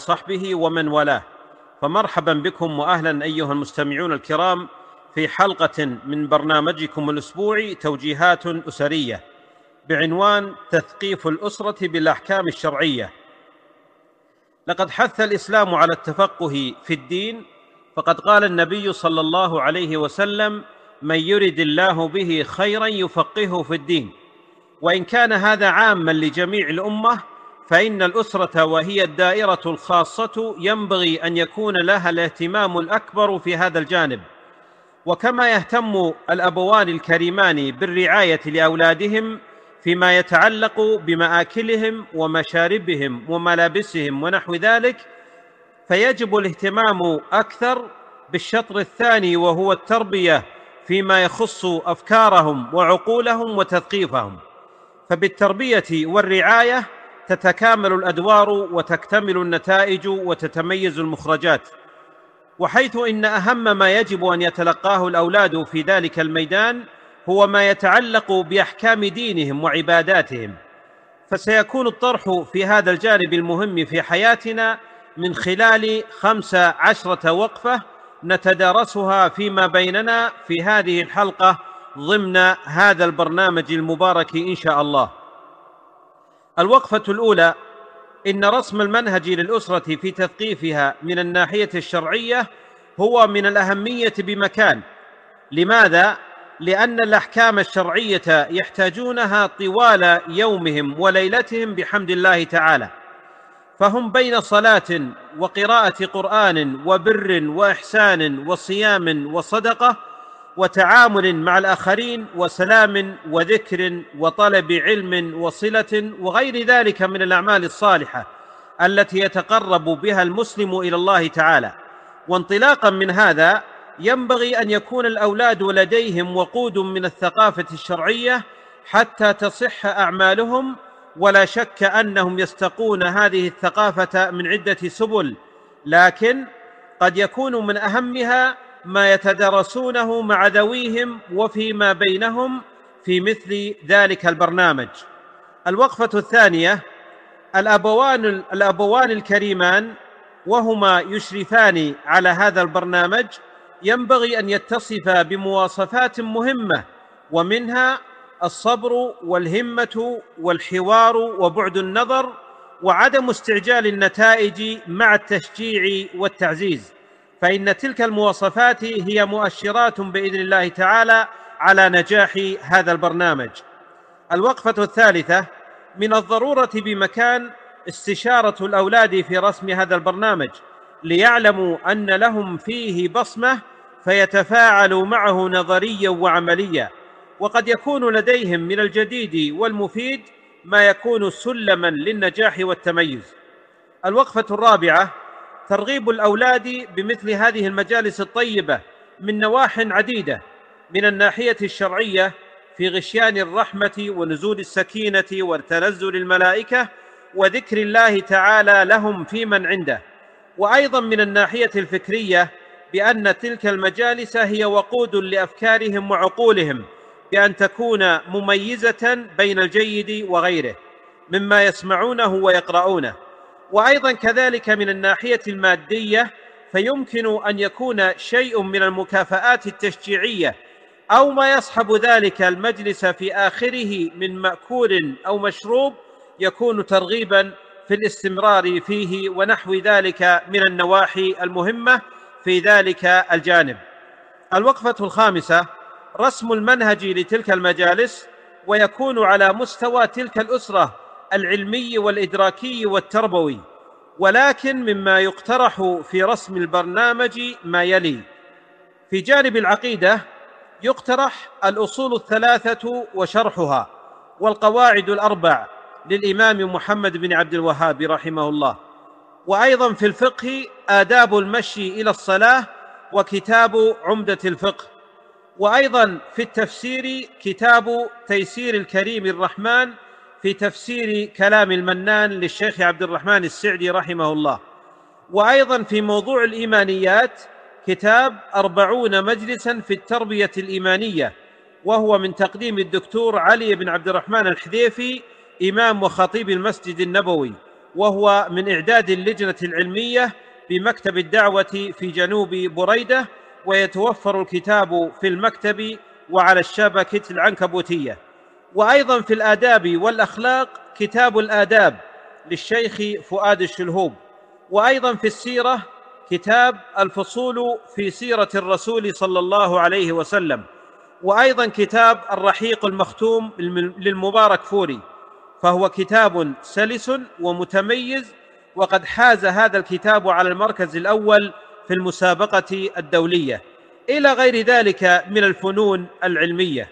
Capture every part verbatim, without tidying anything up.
وصحبه ومن والاه. فمرحبا بكم وأهلا أيها المستمعون الكرام في حلقة من برنامجكم الأسبوعي توجيهات أسرية بعنوان تثقيف الأسرة بالأحكام الشرعية. لقد حث الإسلام على التفقه في الدين، فقد قال النبي صلى الله عليه وسلم: من يرد الله به خيرا يفقهه في الدين. وإن كان هذا عاما لجميع الأمة، فإن الأسرة وهي الدائرة الخاصة ينبغي أن يكون لها الاهتمام الأكبر في هذا الجانب. وكما يهتم الأبوان الكريمان بالرعاية لأولادهم فيما يتعلق بمآكلهم ومشاربهم وملابسهم ونحو ذلك، فيجب الاهتمام أكثر بالشطر الثاني، وهو التربية فيما يخص أفكارهم وعقولهم وتثقيفهم. فبالتربية والرعاية تتكامل الأدوار وتكتمل النتائج وتتميز المخرجات. وحيث إن أهم ما يجب أن يتلقاه الأولاد في ذلك الميدان هو ما يتعلق بأحكام دينهم وعباداتهم، فسيكون الطرح في هذا الجانب المهم في حياتنا من خلال خمس عشرة وقفة نتدارسها فيما بيننا في هذه الحلقة ضمن هذا البرنامج المبارك إن شاء الله. الوقفة الأولى: إن رسم المنهج للأسرة في تثقيفها من الناحية الشرعية هو من الأهمية بمكان. لماذا؟ لأن الأحكام الشرعية يحتاجونها طوال يومهم وليلتهم بحمد الله تعالى، فهم بين صلاة وقراءة قرآن وبر وإحسان وصيام وصدقة وتعامل مع الآخرين وسلام وذكر وطلب علم وصلة وغير ذلك من الأعمال الصالحة التي يتقرب بها المسلم إلى الله تعالى. وانطلاقا من هذا ينبغي أن يكون الأولاد لديهم وقود من الثقافة الشرعية حتى تصح أعمالهم، ولا شك أنهم يستقون هذه الثقافة من عدة سبل، لكن قد يكون من أهمها ما يتدارسونه مع ذويهم وفيما بينهم في مثل ذلك البرنامج. الوقفة الثانية: الأبوان, الأبوان الكريمان وهما يشرفان على هذا البرنامج ينبغي أن يتصفا بمواصفات مهمة، ومنها الصبر والهمة والحوار وبعد النظر وعدم استعجال النتائج مع التشجيع والتعزيز، فإن تلك المواصفات هي مؤشرات بإذن الله تعالى على نجاح هذا البرنامج. الوقفة الثالثة: من الضرورة بمكان استشارة الأولاد في رسم هذا البرنامج ليعلموا أن لهم فيه بصمة فيتفاعلوا معه نظريا وعمليا، وقد يكون لديهم من الجديد والمفيد ما يكون سلما للنجاح والتميز. الوقفة الرابعة: ترغيب الأولاد بمثل هذه المجالس الطيبة من نواح عديدة، من الناحية الشرعية في غشيان الرحمة ونزول السكينة وتنزل الملائكة وذكر الله تعالى لهم في من عنده، وأيضا من الناحية الفكرية بأن تلك المجالس هي وقود لأفكارهم وعقولهم، بأن تكون مميزة بين الجيد وغيره مما يسمعونه ويقرؤونه. وأيضا كذلك من الناحية المادية، فيمكن أن يكون شيء من المكافآت التشجيعية أو ما يصحب ذلك المجلس في آخره من مأكول أو مشروب يكون ترغيبا في الاستمرار فيه، ونحو ذلك من النواحي المهمة في ذلك الجانب. الوقفة الخامسة: رسم المنهج لتلك المجالس، ويكون على مستوى تلك الأسرة العلمي والإدراكي والتربوي، ولكن مما يقترح في رسم البرنامج ما يلي: في جانب العقيدة يقترح الأصول الثلاثة وشرحها والقواعد الأربع للإمام محمد بن عبد الوهاب رحمه الله، وأيضا في الفقه آداب المشي إلى الصلاة وكتاب عمدة الفقه، وأيضا في التفسير كتاب تيسير الكريم الرحمن في تفسير كلام المنان للشيخ عبد الرحمن السعدي رحمه الله، وأيضا في موضوع الإيمانيات كتاب أربعون مجلسا في التربية الإيمانية، وهو من تقديم الدكتور علي بن عبد الرحمن الحذيفي إمام وخطيب المسجد النبوي، وهو من إعداد اللجنة العلمية بمكتب الدعوة في جنوب بريدة، ويتوفر الكتاب في المكتب وعلى الشبكة العنكبوتية. وأيضا في الآداب والأخلاق كتاب الآداب للشيخ فؤاد الشلهوب. وأيضا في السيرة كتاب الفصول في سيرة الرسول صلى الله عليه وسلم. وأيضا كتاب الرحيق المختوم للمبارك فوري، فهو كتاب سلس ومتميز، وقد حاز هذا الكتاب على المركز الأول في المسابقة الدولية، إلى غير ذلك من الفنون العلمية.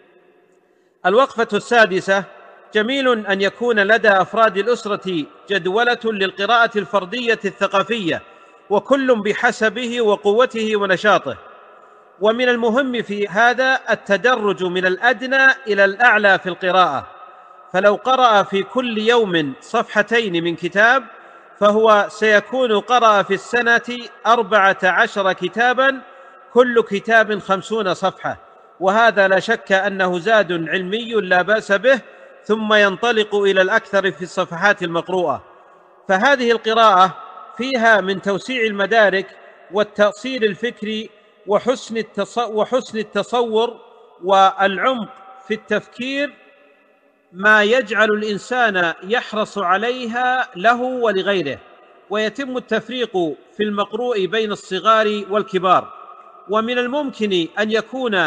الوقفة السادسة: جميل أن يكون لدى أفراد الأسرة جدولة للقراءة الفردية الثقافية، وكل بحسبه وقوته ونشاطه. ومن المهم في هذا التدرج من الأدنى إلى الأعلى في القراءة، فلو قرأ في كل يوم صفحتين من كتاب فهو سيكون قرأ في السنة أربعة عشر كتابا، كل كتاب خمسون صفحة، وهذا لا شك أنه زاد علمي لا بأس به، ثم ينطلق إلى الأكثر في الصفحات المقروءة. فهذه القراءة فيها من توسيع المدارك والتأصيل الفكري وحسن وحسن التصور والعمق في التفكير ما يجعل الإنسان يحرص عليها له ولغيره، ويتم التفريق في المقروء بين الصغار والكبار. ومن الممكن أن يكون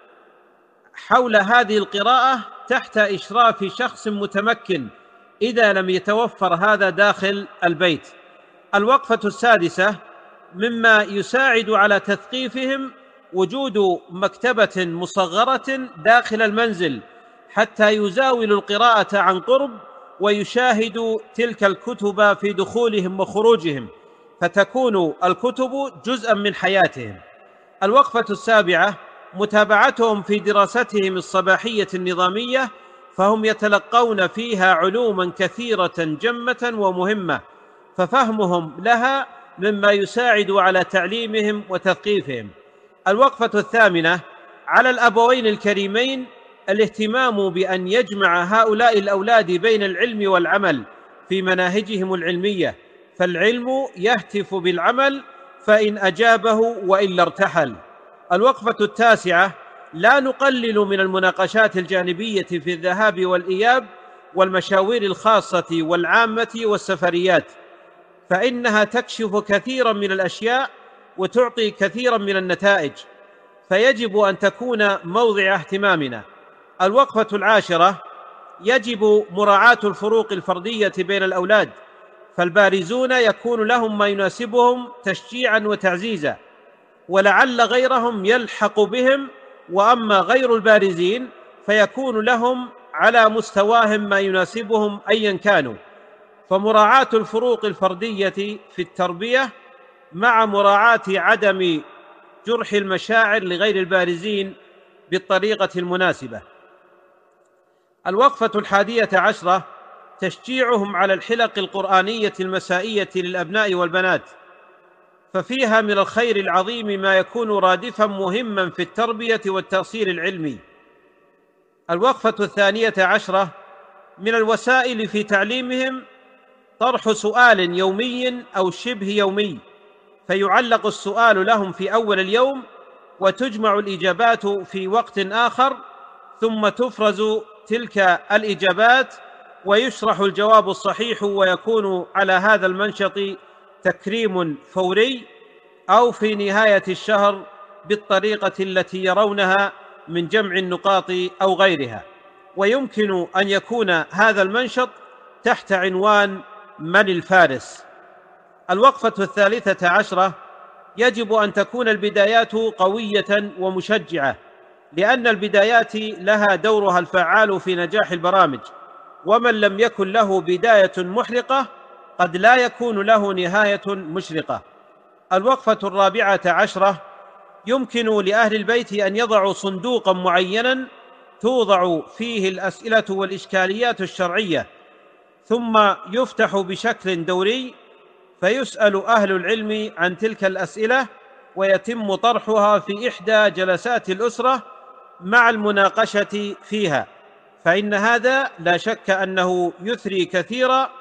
حول هذه القراءة تحت إشراف شخص متمكن إذا لم يتوفر هذا داخل البيت. الوقفة السادسة: مما يساعد على تثقيفهم وجود مكتبة مصغرة داخل المنزل حتى يزاولوا القراءة عن قرب ويشاهدوا تلك الكتب في دخولهم وخروجهم، فتكون الكتب جزءا من حياتهم. الوقفة السابعة: متابعتهم في دراستهم الصباحية النظامية، فهم يتلقون فيها علوما كثيرة جمة ومهمة، ففهمهم لها مما يساعد على تعليمهم وتثقيفهم. الوقفة الثامنة: على الأبوين الكريمين الاهتمام بأن يجمع هؤلاء الأولاد بين العلم والعمل في مناهجهم العلمية، فالعلم يهتف بالعمل فإن أجابه وإلا ارتحل. الوقفة التاسعة: لا نقلل من المناقشات الجانبية في الذهاب والإياب والمشاوير الخاصة والعامة والسفريات، فإنها تكشف كثيرا من الأشياء وتعطي كثيرا من النتائج، فيجب أن تكون موضع اهتمامنا. الوقفة العاشرة: يجب مراعاة الفروق الفردية بين الأولاد، فالبارزون يكون لهم ما يناسبهم تشجيعا وتعزيزا، ولعل غيرهم يلحق بهم، وأما غير البارزين فيكون لهم على مستواهم ما يناسبهم أيا كانوا. فمراعاة الفروق الفردية في التربية مع مراعاة عدم جرح المشاعر لغير البارزين بالطريقة المناسبة. الوقفة الحادية عشرة: تشجيعهم على الحلق القرآنية المسائية للأبناء والبنات، ففيها من الخير العظيم ما يكون رادفا مهما في التربية والتأصيل العلمي. الوقفة الثانية عشرة: من الوسائل في تعليمهم طرح سؤال يومي أو شبه يومي، فيعلق السؤال لهم في أول اليوم وتجمع الإجابات في وقت آخر، ثم تفرز تلك الإجابات ويشرح الجواب الصحيح، ويكون على هذا المنشط تكريم فوري أو في نهاية الشهر بالطريقة التي يرونها من جمع النقاط أو غيرها. ويمكن أن يكون هذا المنشط تحت عنوان من الفارس. الوقفة الثالثة عشرة: يجب أن تكون البدايات قوية ومشجعة، لأن البدايات لها دورها الفعال في نجاح البرامج، ومن لم يكن له بداية محرقة قد لا يكون له نهاية مشرقة. الوقفة الرابعة عشرة: يمكن لأهل البيت أن يضعوا صندوقا معينا توضع فيه الأسئلة والإشكاليات الشرعية، ثم يفتح بشكل دوري فيسأل أهل العلم عن تلك الأسئلة، ويتم طرحها في إحدى جلسات الأسرة مع المناقشة فيها، فإن هذا لا شك أنه يثري كثيرا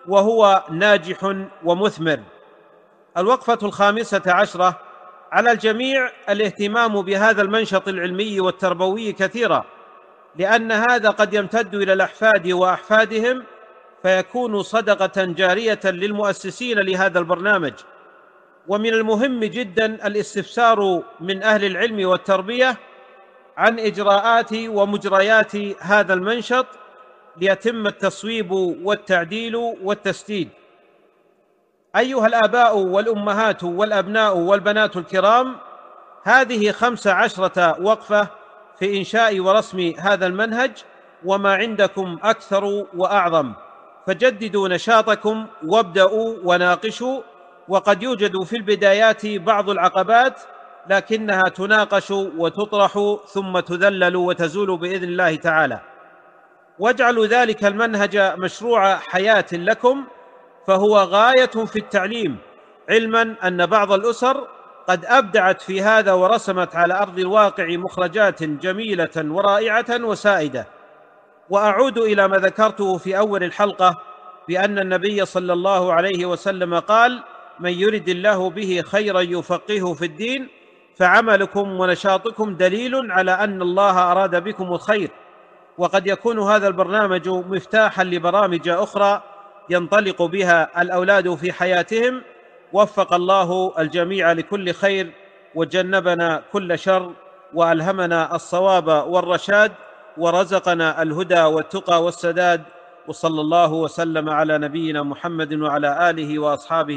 وهو ناجح ومثمر. الوقفة الخامسة عشرة: على الجميع الاهتمام بهذا المنشط العلمي والتربوي كثيرا، لأن هذا قد يمتد إلى الأحفاد وأحفادهم، فيكون صدقة جارية للمؤسسين لهذا البرنامج. ومن المهم جدا الاستفسار من أهل العلم والتربية عن إجراءات ومجريات هذا المنشط ليتم التصويب والتعديل والتسديد. أيها الآباء والأمهات والأبناء والبنات الكرام، هذه خمس عشرة وقفة في إنشاء ورسم هذا المنهج، وما عندكم أكثر وأعظم، فجددوا نشاطكم وابدأوا وناقشوا. وقد يوجد في البدايات بعض العقبات، لكنها تناقش وتطرح ثم تذلل وتزول بإذن الله تعالى. واجعلوا ذلك المنهج مشروع حياة لكم، فهو غاية في التعليم، علما أن بعض الأسر قد أبدعت في هذا ورسمت على أرض الواقع مخرجات جميلة ورائعة وسائدة. وأعود إلى ما ذكرته في أول الحلقة بأن النبي صلى الله عليه وسلم قال: من يرد الله به خيرا يفقهه في الدين. فعملكم ونشاطكم دليل على أن الله أراد بكم الخير. وقد يكون هذا البرنامج مفتاحا لبرامج أخرى ينطلق بها الأولاد في حياتهم. وفق الله الجميع لكل خير، وجنبنا كل شر، وألهمنا الصواب والرشاد، ورزقنا الهدى والتقى والسداد. وصلى الله وسلم على نبينا محمد وعلى آله وأصحابه